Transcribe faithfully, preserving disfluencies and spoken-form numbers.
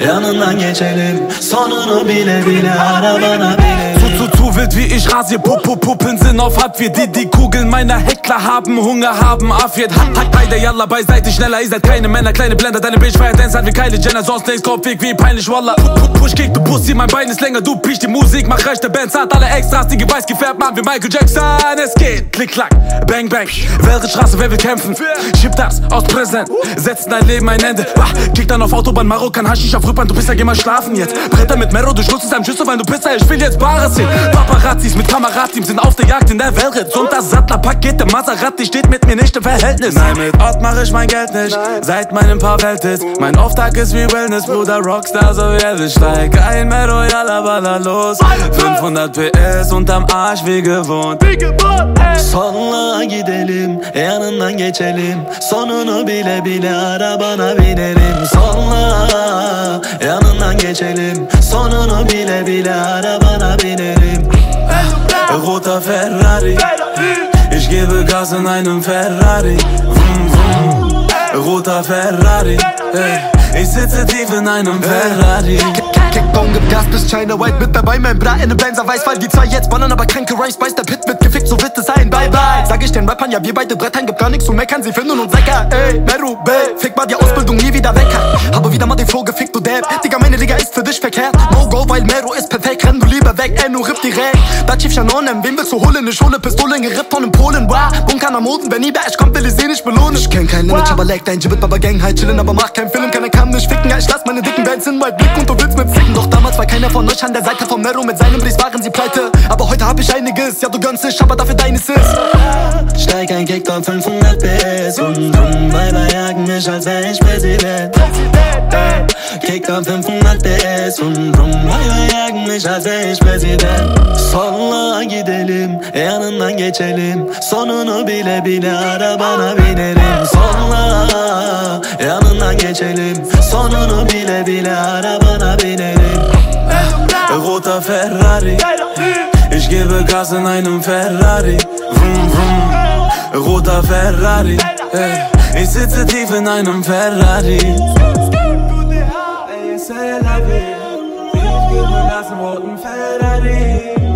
yanından geçelim. Sonunu bile bile arabana binelim. Zu, zu, zu wild wie ich rasier, Pupu, Puppen sind auf Hartwier. Die, die Kugeln meiner Heckler haben Hunger, haben Affiert. Hat, hat, beide Yalla beiseite, schneller, ihr seid keine Männer, kleine Blender. Deine Bitch feiert Dance, hat wie Kylie Jenner, sonst nichts, Kopfweg wie peinlich, Wallah. Push, kick, du Pussy, mein Bein ist länger, du pisch die Musik, mach rechte Bands, hat alle Extras, die weiß gefärbt, machen wie Michael Jackson. Es geht, klick, klack, bang, bang. Welche Straße, wer will kämpfen? Schieb das aus Präsent, setzt dein Leben ein Ende. Ah, kick dann auf Autobahn, Marokkan, Haschisch auf Rückbahn, du bist ja, geh mal schlafen jetzt. Bretter mit Mero, du schluckst es einem Schüssel, weil du Pizza, ich will jetzt Bares sehen. Paparazzis mit Kamerateams sind auf der Jagd in der Welt. Und das Sattlerpaket, der Maserati steht mit mir nicht im Verhältnis. Nein, mit Ort mach ich mein Geld nicht, seit meinem paar Welthits. Mein Auftakt ist wie Wellness, Bruder, Rockstar, so wie Elvis. Steig ein, Mero, yalla, baller los. fünfhundert P S unterm Arsch wie gewohnt. Sonla gidelim, yanından geçelim. Sonunu bile bile arabana binelim. Sonla yanından geçelim. Sonunu bile bile arabana binelim. Roter Ferrari, ich gebe Gas in einem Ferrari. Vroom, vroom. Roter Ferrari, hey. Ich sitze tief in einem Ferrari. Kickbone, gib Gas bis China White mit dabei. Mein Bra in nem Benzer weiß, weil die zwei jetzt ballern, aber kranke Rhymes. Weiß der Pit wird gefickt, so wird es sein, bye bye. Sag ich den Rappern, ja wir beide brettern, gibt gar nichts zu meckern. Sie finden uns lecker, ey, Meru, Bell. Fick mal die Ausbildung, nie wieder weg. Habe wieder mal den Flow gefickt, du Depp. Digga, meine Liga ist für dich verkehrt. No go, weil Meru ist perfekt. Renn du lieber weg, ey, nur ripp direkt. Da Chief Shanonem, wen willst du holen? Ich hole Pistole, gerippt von in Polen. Wow, Bunker am Moden, wenn Iber ich komm, will ich sie nicht belohnen. Ich kenn kein Limit, aber leg dein Gibbet, Baba Gang, halt chillen, aber mach keinen Film. Keiner kann mich ficken, ja, ich lass meine dicken Bands in mein Blick und du willst mit ficken. Doch damals war keiner von euch an der Seite von Mero. Mit seinem Brief waren sie pleite, aber heute hab ich einiges. Ja, du gönnst dich, aber dafür deines ist. Steig ein Kick auf fünfhundert P S und drum, Weiber jagen mich, als wär ich Präsident. Kick auf fünfhundert P S und drum, Weiber jagen mich, als wär ich Präsident. Sonla gidelim, yanından geçelim. Sonunu bile bile arabana binelim. Sonla yanından geçelim. Sonunu bile bile arabana binelim. Roter Ferrari, ich gebe Gas in einem Ferrari. Vroom, vroom. Roter Ferrari, hey. Ich sitze tief in einem Ferrari. Ich gebe Gas in roten Ferrari.